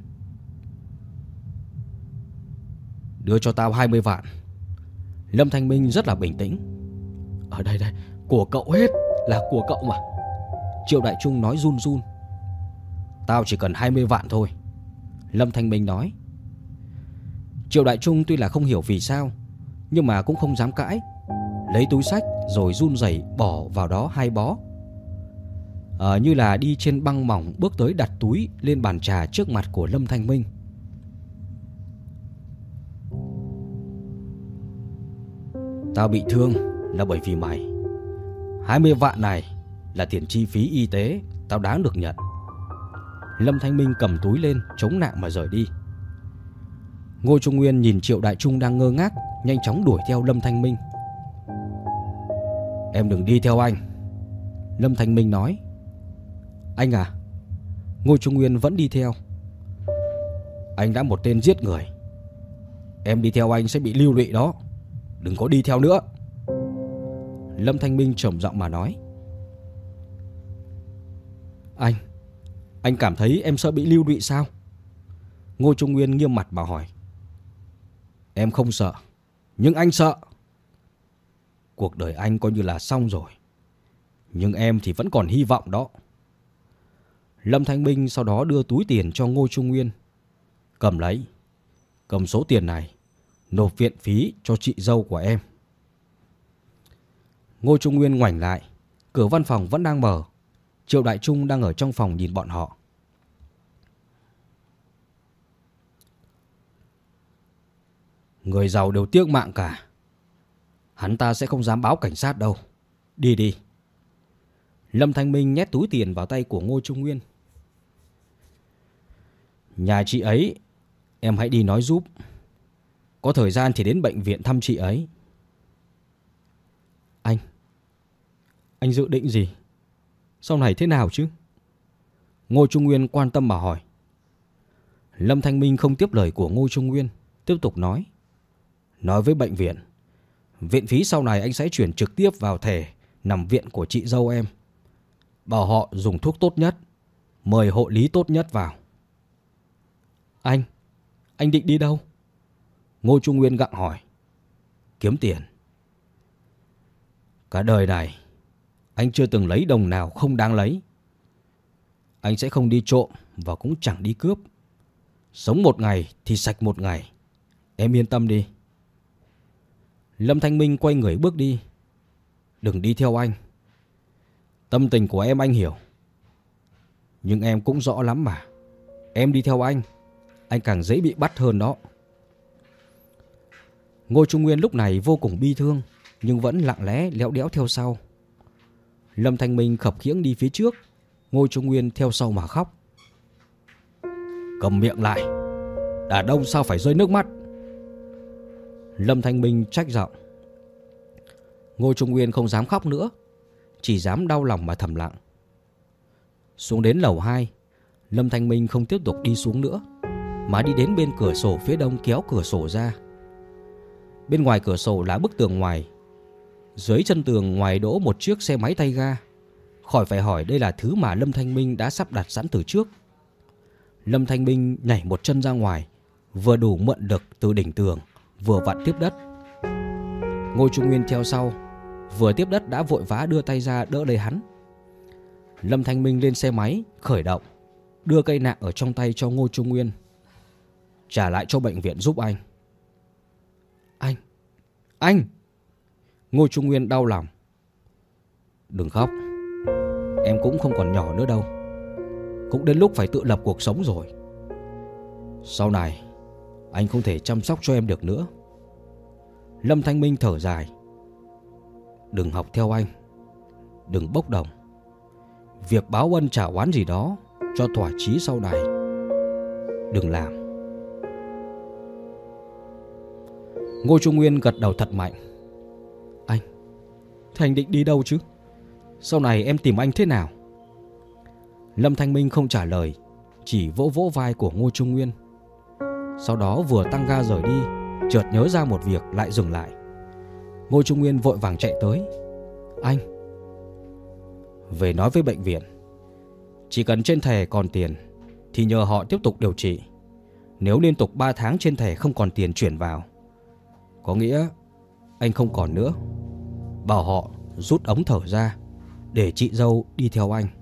Speaker 1: Đưa cho tao 20 vạn. Lâm Thanh Minh rất là bình tĩnh. Ở đây, của cậu hết, là của cậu mà. Triệu Đại Trung nói run run. Tao chỉ cần 20 vạn thôi, Lâm Thanh Minh nói. Triệu Đại Trung tuy là không hiểu vì sao, nhưng mà cũng không dám cãi, lấy túi xách rồi run rẩy bỏ vào đó 2 bó. Như là đi trên băng mỏng, bước tới đặt túi lên bàn trà trước mặt của Lâm Thanh Minh. Tao bị thương là bởi vì mày. 20 vạn này là tiền chi phí y tế, tao đáng được nhận. Lâm Thanh Minh cầm túi lên, chống nạng mà rời đi. Ngô Trung Nguyên nhìn Triệu Đại Trung đang ngơ ngác, nhanh chóng đuổi theo Lâm Thanh Minh. Em đừng đi theo anh, Lâm Thanh Minh nói. Anh à? Ngô Trung Nguyên vẫn đi theo. Anh đã một tên giết người, em đi theo anh sẽ bị lưu lụy đó. Đừng có đi theo nữa, Lâm Thanh Minh trầm giọng mà nói. Anh cảm thấy em sợ bị lưu lụy sao? Ngô Trung Nguyên nghiêm mặt mà hỏi. Em không sợ, nhưng anh sợ. Cuộc đời anh coi như là xong rồi, nhưng em thì vẫn còn hy vọng đó. Lâm Thanh Minh sau đó đưa túi tiền cho Ngô Trung Nguyên. Cầm lấy, cầm số tiền này, nộp viện phí cho chị dâu của em. Ngô Trung Nguyên ngoảnh lại, cửa văn phòng vẫn đang mở. Triệu Đại Trung đang ở trong phòng nhìn bọn họ. Người giàu đều tiếc mạng cả. Hắn ta sẽ không dám báo cảnh sát đâu. Đi đi. Lâm Thanh Minh nhét túi tiền vào tay của Ngô Trung Nguyên. Nhà chị ấy, em hãy đi nói giúp. Có thời gian thì đến bệnh viện thăm chị ấy. Anh dự định gì? Sau này thế nào chứ? Ngô Trung Nguyên quan tâm mà hỏi. Lâm Thanh Minh không tiếp lời của Ngô Trung Nguyên, tiếp tục nói. Nói với bệnh viện, viện phí sau này anh sẽ chuyển trực tiếp vào thẻ nằm viện của chị dâu em. Bảo họ dùng thuốc tốt nhất, mời hộ lý tốt nhất vào. Anh định đi đâu? Ngô Trung Nguyên gặng hỏi. Kiếm tiền. Cả đời này anh chưa từng lấy đồng nào không đáng lấy. Anh sẽ không đi trộm và cũng chẳng đi cướp. Sống một ngày thì sạch một ngày. Em yên tâm đi. Lâm Thanh Minh quay người bước đi. Đừng đi theo anh. Tâm tình của em anh hiểu, nhưng em cũng rõ lắm mà. Em đi theo anh càng dễ bị bắt hơn đó. Ngô Trung Nguyên lúc này vô cùng bi thương, nhưng vẫn lặng lẽ léo đéo theo sau. Lâm Thanh Minh khập khiễng đi phía trước, Ngô Trung Nguyên theo sau mà khóc. Cầm miệng lại, đàn ông sao phải rơi nước mắt? Lâm Thanh Minh trách giọng. Ngô Trung Nguyên không dám khóc nữa, chỉ dám đau lòng mà thầm lặng. Xuống đến lầu 2, Lâm Thanh Minh không tiếp tục đi xuống nữa, mà đi đến bên cửa sổ phía đông kéo cửa sổ ra. Bên ngoài cửa sổ là bức tường ngoài. Dưới chân tường ngoài đỗ một chiếc xe máy tay ga. Khỏi phải hỏi đây là thứ mà Lâm Thanh Minh đã sắp đặt sẵn từ trước. Lâm Thanh Minh nhảy một chân ra ngoài, vừa đủ mượn lực từ đỉnh tường, vừa vặn tiếp đất. Ngô Trung Nguyên theo sau, vừa tiếp đất đã vội vã đưa tay ra đỡ lấy hắn. Lâm Thanh Minh lên xe máy, khởi động, đưa cây nạng ở trong tay cho Ngô Trung Nguyên. Trả lại cho bệnh viện giúp anh. Anh! Ngô Trung Nguyên đau lòng. Đừng khóc, em cũng không còn nhỏ nữa đâu. Cũng đến lúc phải tự lập cuộc sống rồi. Sau này anh không thể chăm sóc cho em được nữa. Lâm Thanh Minh thở dài. Đừng học theo anh, đừng bốc đồng. Việc báo ân trả oán gì đó cho thỏa chí sau này đừng làm. Ngô Trung Nguyên gật đầu thật mạnh. Thế anh định đi đâu chứ? Sau này em tìm anh thế nào? Lâm Thanh Minh không trả lời, chỉ vỗ vỗ vai của Ngô Trung Nguyên. Sau đó vừa tăng ga rời đi, chợt nhớ ra một việc lại dừng lại. Ngô Trung Nguyên vội vàng chạy tới. Anh! Về nói với bệnh viện, chỉ cần trên thẻ còn tiền thì nhờ họ tiếp tục điều trị. Nếu liên tục 3 tháng trên thẻ không còn tiền chuyển vào, có nghĩa anh không còn nữa. Bảo họ rút ống thở ra để chị dâu đi theo anh.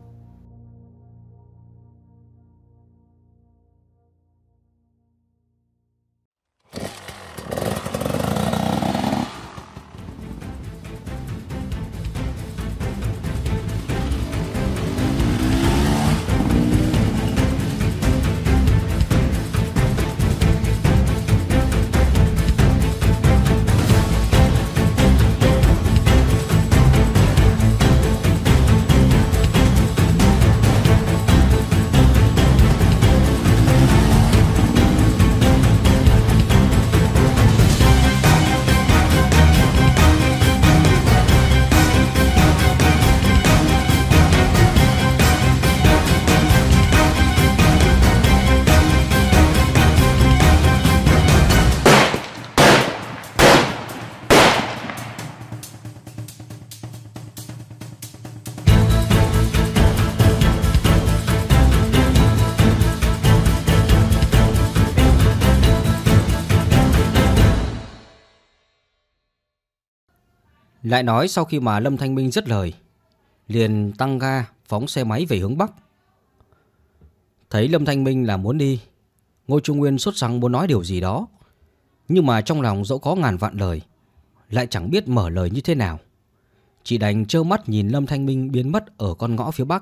Speaker 1: Lại nói sau khi mà Lâm Thanh Minh dứt lời, liền tăng ga phóng xe máy về hướng Bắc. Thấy Lâm Thanh Minh là muốn đi, Ngô Trung Nguyên sốt sắng muốn nói điều gì đó, nhưng mà trong lòng dẫu có ngàn vạn lời, lại chẳng biết mở lời như thế nào, chỉ đành trơ mắt nhìn Lâm Thanh Minh biến mất ở con ngõ phía Bắc.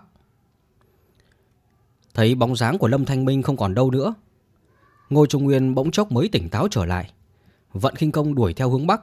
Speaker 1: Thấy bóng dáng của Lâm Thanh Minh không còn đâu nữa, Ngô Trung Nguyên bỗng chốc mới tỉnh táo trở lại, vận khinh công đuổi theo hướng Bắc.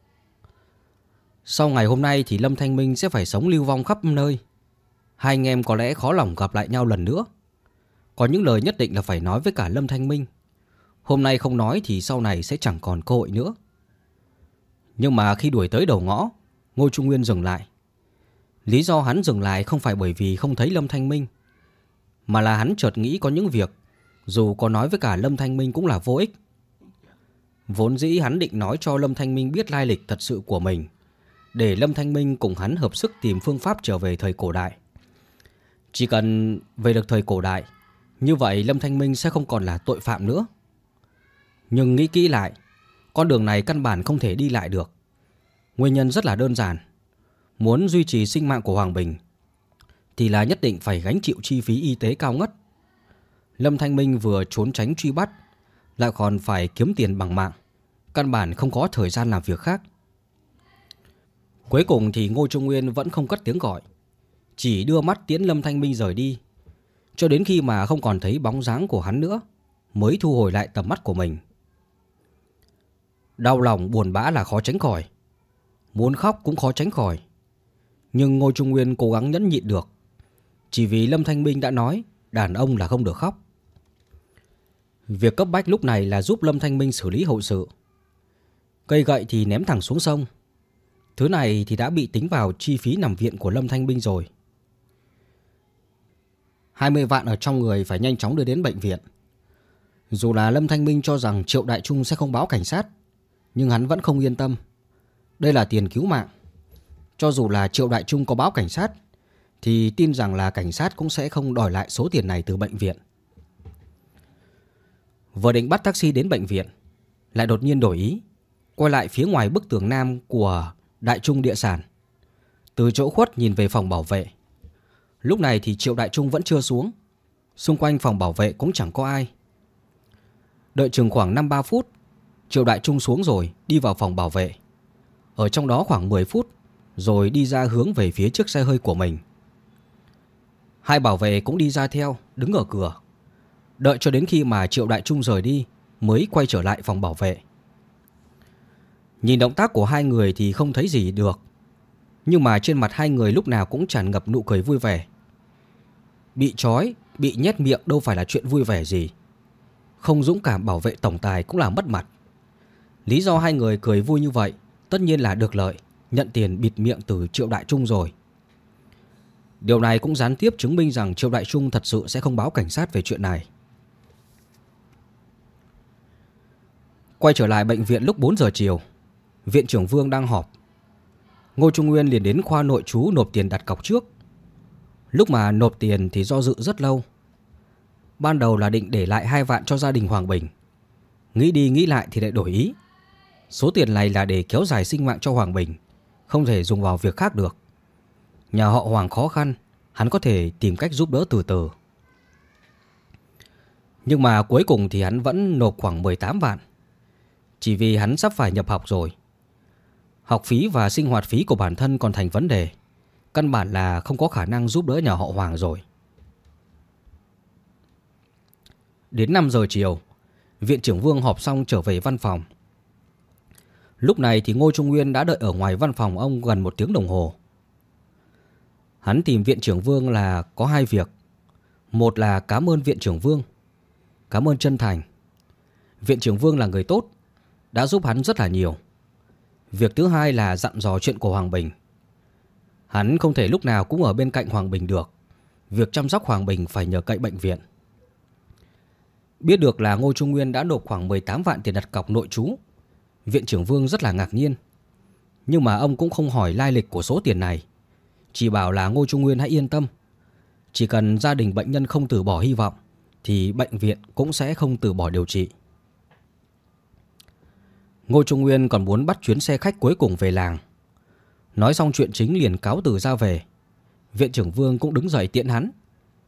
Speaker 1: Sau ngày hôm nay thì Lâm Thanh Minh sẽ phải sống lưu vong khắp nơi. Hai anh em có lẽ khó lòng gặp lại nhau lần nữa. Có những lời nhất định là phải nói với cả Lâm Thanh Minh. Hôm nay không nói thì sau này sẽ chẳng còn cơ hội nữa. Nhưng mà khi đuổi tới đầu ngõ, Ngô Trung Nguyên dừng lại. Lý do hắn dừng lại không phải bởi vì không thấy Lâm Thanh Minh, mà là hắn chợt nghĩ có những việc dù có nói với cả Lâm Thanh Minh cũng là vô ích. Vốn dĩ hắn định nói cho Lâm Thanh Minh biết lai lịch thật sự của mình, để Lâm Thanh Minh cùng hắn hợp sức tìm phương pháp trở về thời cổ đại. Chỉ cần về được thời cổ đại, như vậy Lâm Thanh Minh sẽ không còn là tội phạm nữa. Nhưng nghĩ kỹ lại, con đường này căn bản không thể đi lại được. Nguyên nhân rất là đơn giản. Muốn duy trì sinh mạng của Hoàng Bình thì là nhất định phải gánh chịu chi phí y tế cao ngất. Lâm Thanh Minh vừa trốn tránh truy bắt, lại còn phải kiếm tiền bằng mạng, căn bản không có thời gian làm việc khác. Cuối cùng thì Ngô Trung Nguyên vẫn không cất tiếng gọi, chỉ đưa mắt tiễn Lâm Thanh Minh rời đi, cho đến khi mà không còn thấy bóng dáng của hắn nữa, mới thu hồi lại tầm mắt của mình. Đau lòng buồn bã là khó tránh khỏi, muốn khóc cũng khó tránh khỏi. Nhưng Ngô Trung Nguyên cố gắng nhẫn nhịn được, chỉ vì Lâm Thanh Minh đã nói đàn ông là không được khóc. Việc cấp bách lúc này là giúp Lâm Thanh Minh xử lý hậu sự. Cây gậy thì ném thẳng xuống sông. Thứ này thì đã bị tính vào chi phí nằm viện của Lâm Thanh Minh rồi. 20 vạn ở trong người phải nhanh chóng đưa đến bệnh viện. Dù là Lâm Thanh Minh cho rằng Triệu Đại Trung sẽ không báo cảnh sát, nhưng hắn vẫn không yên tâm. Đây là tiền cứu mạng. Cho dù là Triệu Đại Trung có báo cảnh sát, thì tin rằng là cảnh sát cũng sẽ không đòi lại số tiền này từ bệnh viện. Vừa định bắt taxi đến bệnh viện, lại đột nhiên đổi ý, quay lại phía ngoài bức tường nam của Đại Trung Địa Sản. Từ chỗ khuất nhìn về phòng bảo vệ. Lúc này thì Triệu Đại Trung vẫn chưa xuống, xung quanh phòng bảo vệ cũng chẳng có ai. Đợi chừng khoảng 5-3 phút, Triệu Đại Trung xuống rồi đi vào phòng bảo vệ. Ở trong đó khoảng 10 phút, rồi đi ra hướng về phía chiếc xe hơi của mình. Hai bảo vệ cũng đi ra theo, đứng ở cửa. Đợi cho đến khi mà Triệu Đại Trung rời đi, mới quay trở lại phòng bảo vệ. Nhìn động tác của hai người thì không thấy gì được, nhưng mà trên mặt hai người lúc nào cũng tràn ngập nụ cười vui vẻ. Bị trói, bị nhét miệng đâu phải là chuyện vui vẻ gì. Không dũng cảm bảo vệ tổng tài cũng là mất mặt. Lý do hai người cười vui như vậy tất nhiên là được lợi, nhận tiền bịt miệng từ Triệu Đại Trung rồi. Điều này cũng gián tiếp chứng minh rằng Triệu Đại Trung thật sự sẽ không báo cảnh sát về chuyện này. Quay trở lại bệnh viện lúc 4 giờ chiều, viện trưởng Vương đang họp. Ngô Trung Nguyên liền đến khoa nội trú nộp tiền đặt cọc trước. Lúc mà nộp tiền thì do dự rất lâu. Ban đầu là định để lại 2 vạn cho gia đình Hoàng Bình. Nghĩ đi nghĩ lại thì lại đổi ý. Số tiền này là để kéo dài sinh mạng cho Hoàng Bình, không thể dùng vào việc khác được. Nhà họ Hoàng khó khăn, hắn có thể tìm cách giúp đỡ từ từ. Nhưng mà cuối cùng thì hắn vẫn nộp khoảng 18 vạn. Chỉ vì hắn sắp phải nhập học rồi. Học phí và sinh hoạt phí của bản thân còn thành vấn đề, căn bản là không có khả năng giúp đỡ nhà họ Hoàng rồi. Đến 5 giờ chiều, viện trưởng Vương họp xong trở về văn phòng. Lúc này thì Ngô Trung Nguyên đã đợi ở ngoài văn phòng ông gần 1 tiếng đồng hồ. Hắn tìm viện trưởng Vương là có 2 việc. Một là cảm ơn viện trưởng Vương, cảm ơn chân thành. Viện trưởng Vương là người tốt, đã giúp hắn rất là nhiều. Việc thứ hai là dặn dò chuyện của Hoàng Bình. Hắn không thể lúc nào cũng ở bên cạnh Hoàng Bình được. Việc chăm sóc Hoàng Bình phải nhờ cậy bệnh viện. Biết được là Ngô Trung Nguyên đã nộp khoảng 18 vạn tiền đặt cọc nội trú, viện trưởng Vương rất là ngạc nhiên. Nhưng mà ông cũng không hỏi lai lịch của số tiền này, chỉ bảo là Ngô Trung Nguyên hãy yên tâm. Chỉ cần gia đình bệnh nhân không từ bỏ hy vọng, thì bệnh viện cũng sẽ không từ bỏ điều trị. Ngô Trung Nguyên còn muốn bắt chuyến xe khách cuối cùng về làng. Nói xong chuyện chính liền cáo từ ra về. Viện trưởng Vương cũng đứng dậy tiễn hắn.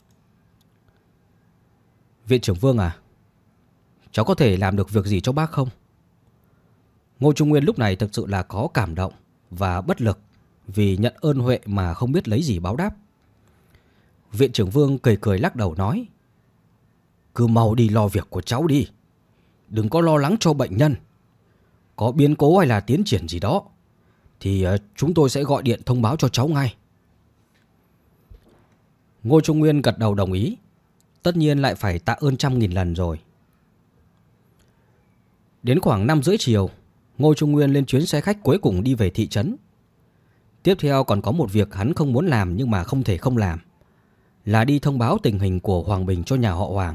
Speaker 1: Viện trưởng Vương à, cháu có thể làm được việc gì cho bác không? Ngô Trung Nguyên lúc này thực sự là có cảm động và bất lực vì nhận ơn huệ mà không biết lấy gì báo đáp. Viện trưởng Vương cười cười lắc đầu nói: cứ mau đi lo việc của cháu đi, đừng có lo lắng cho bệnh nhân. Có biến cố hay là tiến triển gì đó thì chúng tôi sẽ gọi điện thông báo cho cháu ngay. Ngô Trung Nguyên gật đầu đồng ý. Tất nhiên lại phải tạ ơn 100.000 lần rồi. Đến khoảng 5:30 chiều, Ngô Trung Nguyên lên chuyến xe khách cuối cùng đi về thị trấn. Tiếp theo còn có một việc hắn không muốn làm nhưng mà không thể không làm, là đi thông báo tình hình của Hoàng Bình cho nhà họ Hoàng.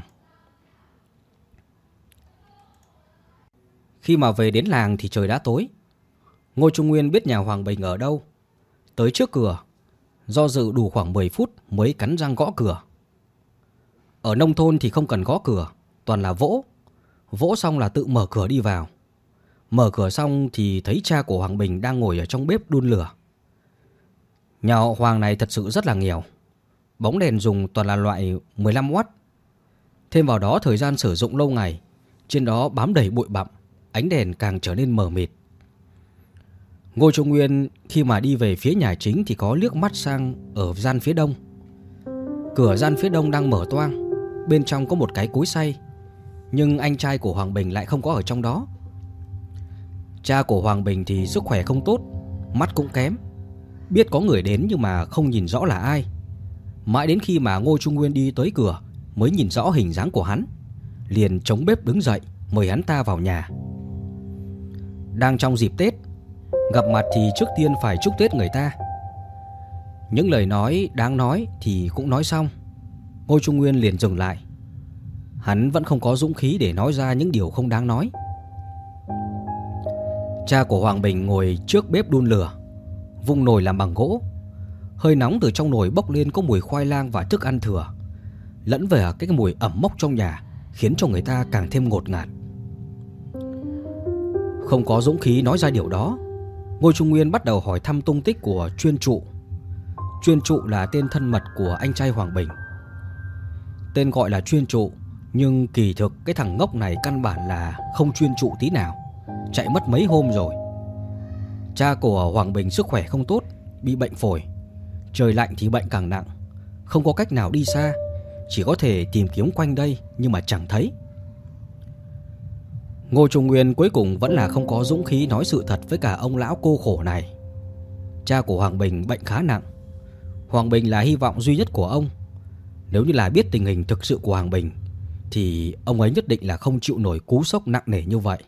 Speaker 1: Khi mà về đến làng thì trời đã tối. Ngô Trung Nguyên biết nhà Hoàng Bình ở đâu. Tới trước cửa, do dự đủ khoảng 10 phút mới cắn răng gõ cửa. Ở nông thôn thì không cần gõ cửa, toàn là vỗ. Vỗ xong là tự mở cửa đi vào. Mở cửa xong thì thấy cha của Hoàng Bình đang ngồi ở trong bếp đun lửa. Nhà họ Hoàng này thật sự rất là nghèo. Bóng đèn dùng toàn là loại 15W. Thêm vào đó thời gian sử dụng lâu ngày, trên đó bám đầy bụi bặm, ánh đèn càng trở nên mờ mịt. Ngô Trung Nguyên khi mà đi về phía nhà chính thì có liếc mắt sang ở gian phía đông. Cửa gian phía đông đang mở toang, bên trong có một cái cối xay, nhưng anh trai của Hoàng Bình lại không có ở trong đó. Cha của Hoàng Bình thì sức khỏe không tốt, mắt cũng kém, biết có người đến nhưng mà không nhìn rõ là ai. Mãi đến khi mà Ngô Trung Nguyên đi tới cửa mới nhìn rõ hình dáng của hắn, liền chống bếp đứng dậy mời hắn ta vào nhà. Đang trong dịp Tết, gặp mặt thì trước tiên phải chúc Tết người ta. Những lời nói đáng nói thì cũng nói xong, Ngô Trung Nguyên liền dừng lại. Hắn vẫn không có dũng khí để nói ra những điều không đáng nói. Cha của Hoàng Bình ngồi trước bếp đun lửa, vung nồi làm bằng gỗ. Hơi nóng từ trong nồi bốc lên có mùi khoai lang và thức ăn thừa, lẫn về cái mùi ẩm mốc trong nhà, khiến cho người ta càng thêm ngột ngạt. Không có dũng khí nói ra điều đó, Ngô Trung Nguyên bắt đầu hỏi thăm tung tích của Chuyên Trụ. Chuyên Trụ là tên thân mật của anh trai Hoàng Bình. Tên gọi là Chuyên Trụ, nhưng kỳ thực cái thằng ngốc này căn bản là không chuyên trụ tí nào, chạy mất mấy hôm rồi. Cha của Hoàng Bình sức khỏe không tốt, bị bệnh phổi. Trời lạnh thì bệnh càng nặng, không có cách nào đi xa, chỉ có thể tìm kiếm quanh đây nhưng mà chẳng thấy. Ngô Trung Nguyên cuối cùng vẫn là không có dũng khí nói sự thật với cả ông lão cô khổ này. Cha của Hoàng Bình bệnh khá nặng. Hoàng Bình là hy vọng duy nhất của ông. Nếu như là biết tình hình thực sự của Hoàng Bình thì ông ấy nhất định là không chịu nổi cú sốc nặng nề như vậy.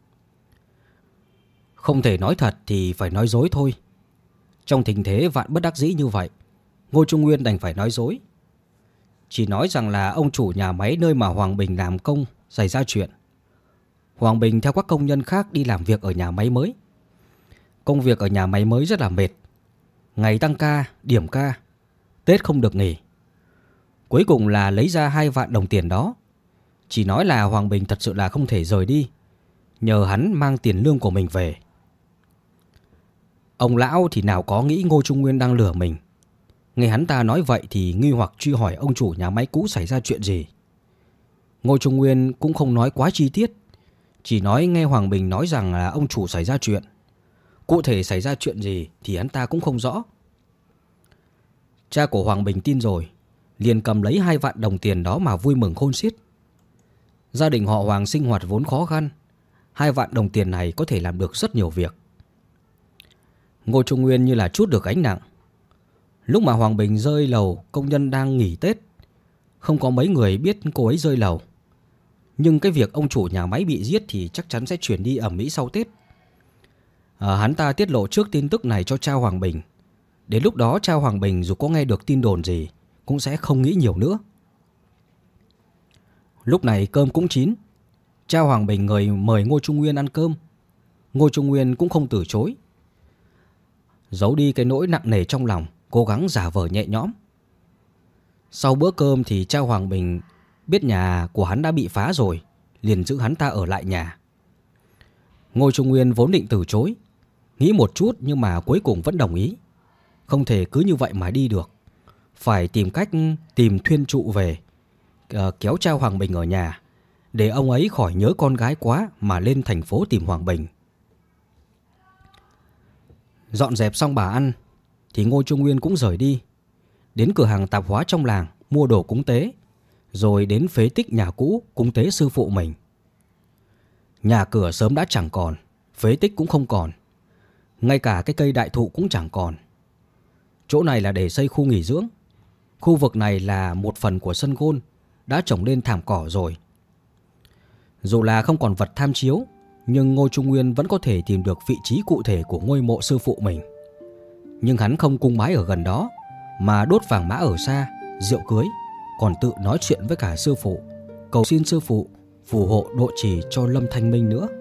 Speaker 1: Không thể nói thật thì phải nói dối thôi. Trong tình thế vạn bất đắc dĩ như vậy, Ngô Trung Nguyên đành phải nói dối. Chỉ nói rằng là ông chủ nhà máy nơi mà Hoàng Bình làm công xảy ra chuyện. Hoàng Bình theo các công nhân khác đi làm việc ở nhà máy mới. Công việc ở nhà máy mới rất là mệt. Ngày tăng ca, điểm ca, Tết không được nghỉ. Cuối cùng là lấy ra 2 vạn đồng tiền đó. Chỉ nói là Hoàng Bình thật sự là không thể rời đi, nhờ hắn mang tiền lương của mình về. Ông lão thì nào có nghĩ Ngô Trung Nguyên đang lừa mình. Nghe hắn ta nói vậy thì nghi hoặc truy hỏi ông chủ nhà máy cũ xảy ra chuyện gì. Ngô Trung Nguyên cũng không nói quá chi tiết, chỉ nói nghe Hoàng Bình nói rằng là ông chủ xảy ra chuyện. Cụ thể xảy ra chuyện gì thì hắn ta cũng không rõ. Cha của Hoàng Bình tin rồi, liền cầm lấy 2 vạn đồng tiền đó mà vui mừng khôn xiết. Gia đình họ Hoàng sinh hoạt vốn khó khăn, 2 vạn đồng tiền này có thể làm được rất nhiều việc. Ngô Trung Nguyên như là trút được gánh nặng. Lúc mà Hoàng Bình rơi lầu, công nhân đang nghỉ Tết, không có mấy người biết cô ấy rơi lầu. Nhưng cái việc ông chủ nhà máy bị giết thì chắc chắn sẽ chuyển đi ầm ĩ sau Tết. Hắn ta tiết lộ trước tin tức này cho cha Hoàng Bình. Đến lúc đó cha Hoàng Bình dù có nghe được tin đồn gì cũng sẽ không nghĩ nhiều nữa. Lúc này cơm cũng chín. Cha Hoàng Bình mời Ngô Trung Nguyên ăn cơm. Ngô Trung Nguyên cũng không từ chối. Giấu đi cái nỗi nặng nề trong lòng, cố gắng giả vờ nhẹ nhõm. Sau bữa cơm thì cha Hoàng Bình biết nhà của hắn đã bị phá rồi, liền giữ hắn ta ở lại nhà. Ngô Trung Nguyên vốn định từ chối,
Speaker 2: Nghĩ một chút nhưng mà cuối cùng vẫn đồng ý. Không thể cứ như vậy mà đi được. Phải tìm cách tìm thuyên trụ về, kéo cha Hoàng Bình ở nhà, để ông ấy khỏi nhớ con gái quá mà lên thành phố tìm Hoàng Bình. Dọn dẹp xong bà ăn thì Ngô Trung Nguyên cũng rời đi, đến cửa hàng tạp hóa trong làng mua đồ cúng tế, rồi đến phế tích nhà cũ cúng tế sư phụ mình. Nhà cửa sớm đã chẳng còn, phế tích cũng không còn, ngay cả cái cây đại thụ cũng chẳng còn. Chỗ này là để xây khu nghỉ dưỡng. Khu vực này là một phần của sân gôn, đã trồng lên thảm cỏ rồi. Dù là không còn vật tham chiếu, nhưng Ngô Trung Nguyên vẫn có thể tìm được vị trí cụ thể của ngôi mộ sư phụ mình. Nhưng hắn không cung bái ở gần đó, mà đốt vàng mã ở xa, rượu cưới, còn tự nói chuyện với cả sư phụ, cầu xin sư phụ phù hộ độ trì cho Lâm Thanh Minh nữa.